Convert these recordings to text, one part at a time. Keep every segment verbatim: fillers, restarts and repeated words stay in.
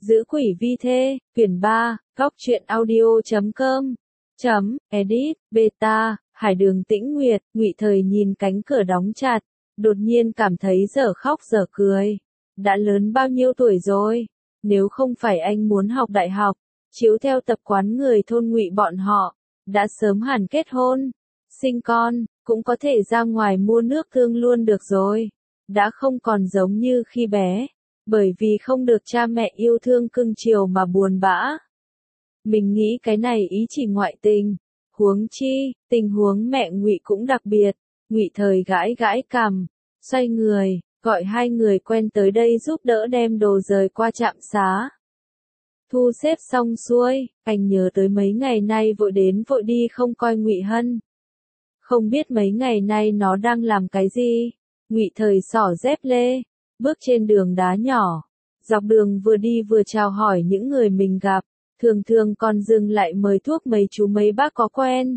Giữ quỷ vi thê, quyển ba, góc truyện audio chấm com, chấm, edit, beta, Hải Đường Tĩnh Nguyệt, Ngụy Thời nhìn cánh cửa đóng chặt, đột nhiên cảm thấy dở khóc dở cười. Đã lớn bao nhiêu tuổi rồi? Nếu không phải anh muốn học đại học, chiếu theo tập quán người thôn Ngụy bọn họ, đã sớm hẳn kết hôn, sinh con, cũng có thể ra ngoài mua nước tương luôn được rồi. Đã không còn giống như khi bé, bởi vì không được cha mẹ yêu thương cưng chiều mà buồn bã. Mình nghĩ cái này ý chỉ ngoại tình, huống chi, tình huống mẹ Ngụy cũng đặc biệt. Ngụy Thời gãi gãi cằm, xoay người, gọi hai người quen tới đây giúp đỡ đem đồ rời qua trạm xá. Thu xếp xong xuôi, anh nhớ tới mấy ngày nay vội đến vội đi không coi Ngụy Hân. Không biết mấy ngày nay nó đang làm cái gì? Ngụy Thời xỏ dép lê, bước trên đường đá nhỏ, dọc đường vừa đi vừa chào hỏi những người mình gặp, thường thường còn dừng lại mời thuốc mấy chú mấy bác có quen.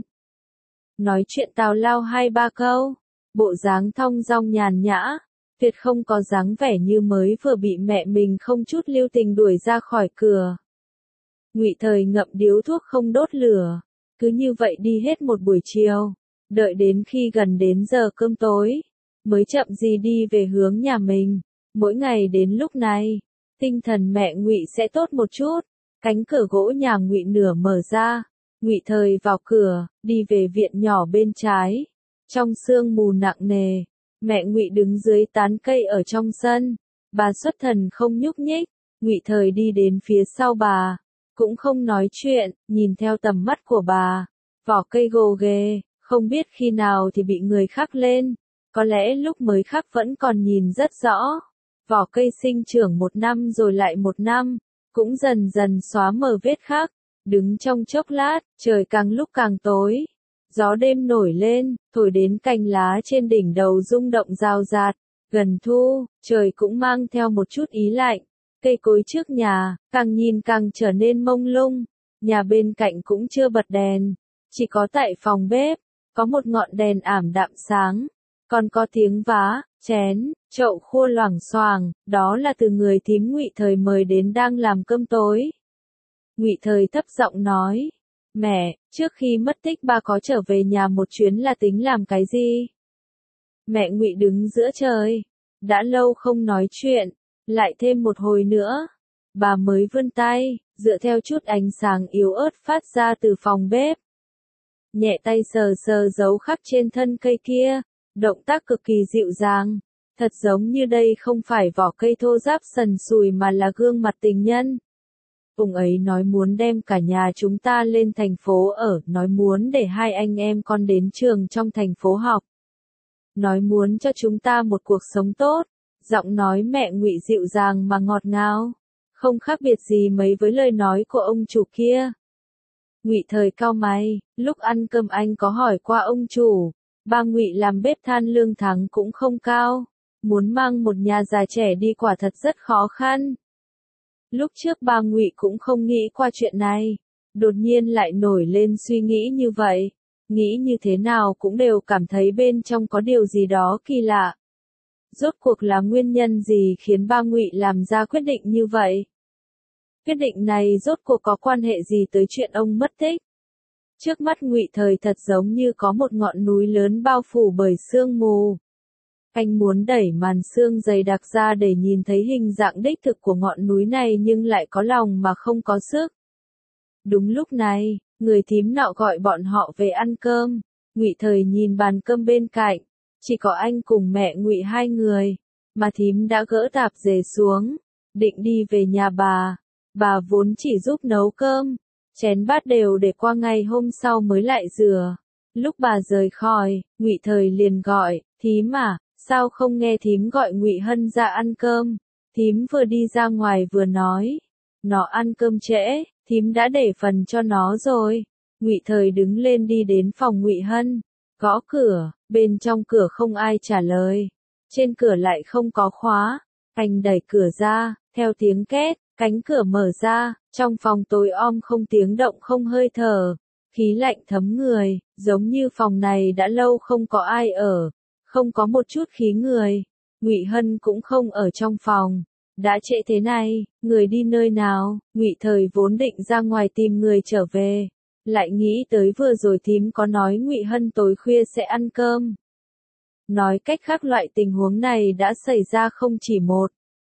Nói chuyện tào lao hai ba câu, bộ dáng thong dong nhàn nhã, tuyệt không có dáng vẻ như mới vừa bị mẹ mình không chút lưu tình đuổi ra khỏi cửa. Ngụy Thời ngậm điếu thuốc không đốt lửa, cứ như vậy đi hết một buổi chiều, đợi đến khi gần đến giờ cơm tối, mới chậm gì đi về hướng nhà mình. Mỗi ngày đến lúc này, tinh thần mẹ Ngụy sẽ tốt một chút. Cánh cửa gỗ nhà Ngụy nửa mở ra, Ngụy Thời vào cửa, đi về viện nhỏ bên trái. Trong sương mù nặng nề, mẹ Ngụy đứng dưới tán cây ở trong sân, bà xuất thần không nhúc nhích. Ngụy Thời đi đến phía sau bà, cũng không nói chuyện, nhìn theo tầm mắt của bà. Vỏ cây gồ ghề, không biết khi nào thì bị người khắc lên, có lẽ lúc mới khắc vẫn còn nhìn rất rõ. Vỏ cây sinh trưởng một năm rồi lại một năm, cũng dần dần xóa mờ vết khắc. Đứng trong chốc lát, trời càng lúc càng tối. Gió đêm nổi lên, thổi đến cành lá trên đỉnh đầu rung động rào rạt. Gần thu, trời cũng mang theo một chút ý lạnh. Cây cối trước nhà, càng nhìn càng trở nên mông lung. Nhà bên cạnh cũng chưa bật đèn, chỉ có tại phòng bếp, có một ngọn đèn ảm đạm sáng. Còn có tiếng vá, chén, chậu khua loảng xoảng, đó là từ người thím Ngụy Thời mời đến đang làm cơm tối. Ngụy Thời thấp giọng nói, mẹ, trước khi mất tích ba có trở về nhà một chuyến là tính làm cái gì? Mẹ Ngụy đứng giữa trời, đã lâu không nói chuyện, lại thêm một hồi nữa, bà mới vươn tay, dựa theo chút ánh sáng yếu ớt phát ra từ phòng bếp. Nhẹ tay sờ sờ dấu khắc trên thân cây kia, động tác cực kỳ dịu dàng, thật giống như đây không phải vỏ cây thô ráp sần sùi mà là gương mặt tình nhân. Ông ấy nói muốn đem cả nhà chúng ta lên thành phố ở, nói muốn để hai anh em con đến trường trong thành phố học. Nói muốn cho chúng ta một cuộc sống tốt, giọng nói mẹ Ngụy dịu dàng mà ngọt ngào, không khác biệt gì mấy với lời nói của ông chủ kia. Ngụy Thời cau mày, lúc ăn cơm anh có hỏi qua ông chủ, ba Ngụy làm bếp than lương tháng cũng không cao, muốn mang một nhà già trẻ đi quả thật rất khó khăn. Lúc trước ba Ngụy cũng không nghĩ qua chuyện này, đột nhiên lại nổi lên suy nghĩ như vậy, nghĩ như thế nào cũng đều cảm thấy bên trong có điều gì đó kỳ lạ. Rốt cuộc là nguyên nhân gì khiến ba Ngụy làm ra quyết định như vậy? Quyết định này rốt cuộc có quan hệ gì tới chuyện ông mất tích? Trước mắt Ngụy Thời thật giống như có một ngọn núi lớn bao phủ bởi sương mù. Anh muốn đẩy màn sương dày đặc ra để nhìn thấy hình dạng đích thực của ngọn núi này nhưng lại có lòng mà không có sức. Đúng lúc này, người thím nọ gọi bọn họ về ăn cơm. Ngụy Thời nhìn bàn cơm bên cạnh, chỉ có anh cùng mẹ Ngụy hai người, mà thím đã gỡ tạp dề xuống, định đi về nhà bà. Bà vốn chỉ giúp nấu cơm, chén bát đều để qua ngày hôm sau mới lại rửa. Lúc bà rời khỏi, Ngụy Thời liền gọi, thím à, sao không nghe thím gọi Ngụy Hân ra ăn cơm? Thím vừa đi ra ngoài vừa nói, nó ăn cơm trễ, thím đã để phần cho nó rồi. Ngụy Thời đứng lên đi đến phòng Ngụy Hân, gõ cửa, bên trong cửa không ai trả lời, trên cửa lại không có khóa. Anh đẩy cửa ra, theo tiếng két, cánh cửa mở ra, trong phòng tối om không tiếng động không hơi thở, khí lạnh thấm người, giống như phòng này đã lâu không có ai ở, không có một chút khí người. Ngụy Hân cũng không ở trong phòng, đã trễ thế này, người đi nơi nào? Ngụy Thời vốn định ra ngoài tìm người trở về, lại nghĩ tới vừa rồi thím có nói Ngụy Hân tối khuya sẽ ăn cơm. Nói cách khác loại tình huống này đã xảy ra không chỉ một,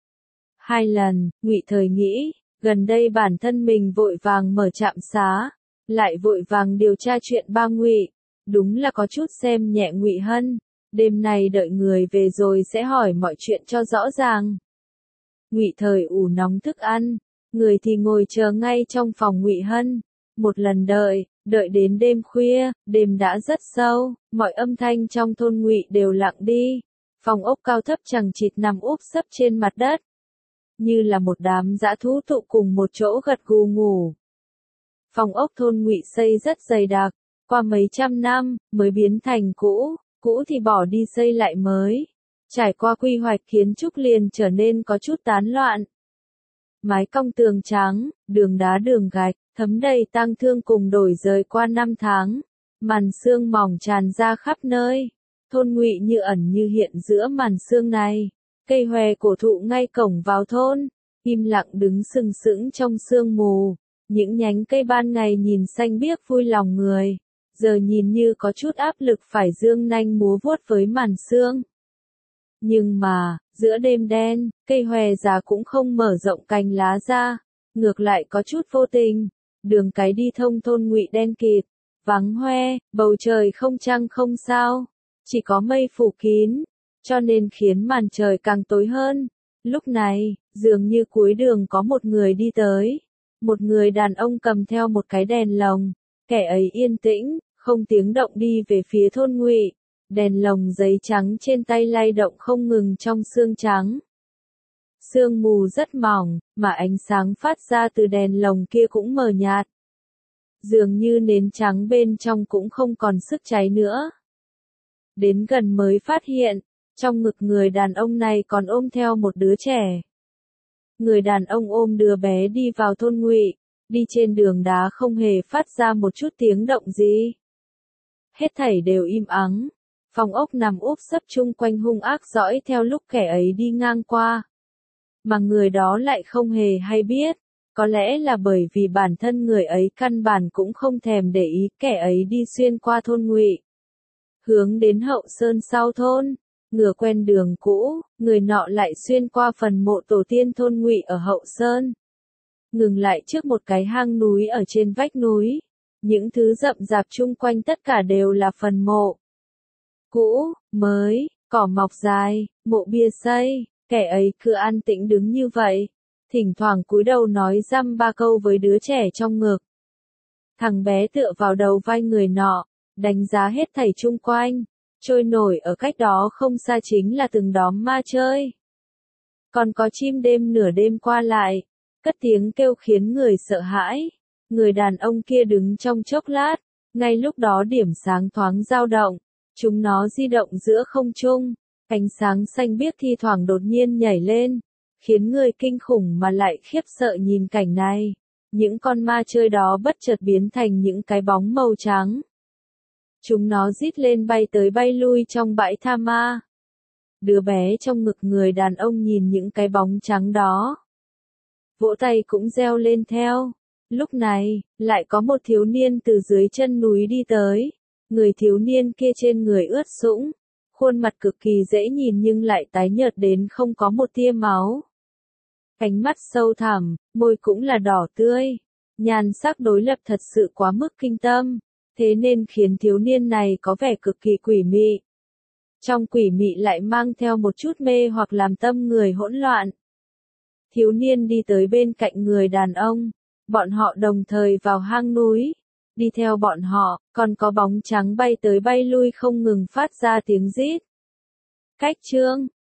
hai lần. Ngụy Thời nghĩ, gần đây bản thân mình vội vàng mở trạm xá, lại vội vàng điều tra chuyện ba Ngụy, đúng là có chút xem nhẹ Ngụy Hân. Đêm nay đợi người về rồi sẽ hỏi mọi chuyện cho rõ ràng. Ngụy Thời ủ nóng thức ăn, người thì ngồi chờ ngay trong phòng Ngụy Hân. Một lần đợi, đợi đến đêm khuya, đêm đã rất sâu, mọi âm thanh trong thôn Ngụy đều lặng đi. Phòng ốc cao thấp chằng chịt nằm úp sấp trên mặt đất, như là một đám dã thú tụ cùng một chỗ gật gù ngủ. Phòng ốc thôn Ngụy xây rất dày đặc, qua mấy trăm năm mới biến thành cũ, cũ thì bỏ đi xây lại mới. Trải qua quy hoạch kiến trúc liền trở nên có chút tán loạn. Mái cong tường trắng, đường đá đường gạch, thấm đầy tang thương cùng đổi rời qua năm tháng. Màn sương mỏng tràn ra khắp nơi. Thôn Ngụy như ẩn như hiện giữa màn sương này. Cây hòe cổ thụ ngay cổng vào thôn, im lặng đứng sừng sững trong sương mù. Những nhánh cây ban ngày nhìn xanh biếc vui lòng người, giờ nhìn như có chút áp lực phải dương nanh múa vuốt với màn sương. Nhưng mà, giữa đêm đen, cây hòe già cũng không mở rộng cành lá ra, ngược lại có chút vô tình. Đường cái đi thông thôn Ngụy đen kịt, vắng hoe, bầu trời không trăng không sao, chỉ có mây phủ kín, cho nên khiến màn trời càng tối hơn. Lúc này, dường như cuối đường có một người đi tới, một người đàn ông cầm theo một cái đèn lồng, kẻ ấy yên tĩnh, không tiếng động đi về phía thôn Ngụy. Đèn lồng giấy trắng trên tay lay động không ngừng trong sương trắng. Sương mù rất mỏng, mà ánh sáng phát ra từ đèn lồng kia cũng mờ nhạt. Dường như nến trắng bên trong cũng không còn sức cháy nữa. Đến gần mới phát hiện, trong ngực người đàn ông này còn ôm theo một đứa trẻ. Người đàn ông ôm đứa bé đi vào thôn Ngụy, đi trên đường đá không hề phát ra một chút tiếng động gì. Hết thảy đều im ắng. Phòng ốc nằm úp sấp chung quanh hung ác dõi theo lúc kẻ ấy đi ngang qua. Mà người đó lại không hề hay biết, có lẽ là bởi vì bản thân người ấy căn bản cũng không thèm để ý kẻ ấy đi xuyên qua thôn Ngụy. Hướng đến hậu sơn sau thôn, ngựa quen đường cũ, người nọ lại xuyên qua phần mộ tổ tiên thôn Ngụy ở hậu sơn. Ngừng lại trước một cái hang núi ở trên vách núi. Những thứ rậm rạp chung quanh tất cả đều là phần mộ. Cũ, mới, cỏ mọc dài, mộ bia xây, kẻ ấy cứ an tĩnh đứng như vậy, thỉnh thoảng cúi đầu nói dăm ba câu với đứa trẻ trong ngực. Thằng bé tựa vào đầu vai người nọ, đánh giá hết thảy chung quanh, trôi nổi ở cách đó không xa chính là từng đóm ma chơi. Còn có chim đêm nửa đêm qua lại, cất tiếng kêu khiến người sợ hãi. Người đàn ông kia đứng trong chốc lát, ngay lúc đó điểm sáng thoáng dao động. Chúng nó di động giữa không trung, ánh sáng xanh biếc thi thoảng đột nhiên nhảy lên, khiến người kinh khủng mà lại khiếp sợ nhìn cảnh này. Những con ma chơi đó bất chợt biến thành những cái bóng màu trắng. Chúng nó rít lên bay tới bay lui trong bãi tha ma. Đứa bé trong ngực người đàn ông nhìn những cái bóng trắng đó, vỗ tay cũng reo lên theo. Lúc này, lại có một thiếu niên từ dưới chân núi đi tới. Người thiếu niên kia trên người ướt sũng, khuôn mặt cực kỳ dễ nhìn nhưng lại tái nhợt đến không có một tia máu. Cánh mắt sâu thẳm, môi cũng là đỏ tươi. Nhan sắc đối lập thật sự quá mức kinh tâm, thế nên khiến thiếu niên này có vẻ cực kỳ quỷ mị. Trong quỷ mị lại mang theo một chút mê hoặc làm tâm người hỗn loạn. Thiếu niên đi tới bên cạnh người đàn ông, bọn họ đồng thời vào hang núi. Đi theo bọn họ, còn có bóng trắng bay tới bay lui không ngừng phát ra tiếng rít. Cách chương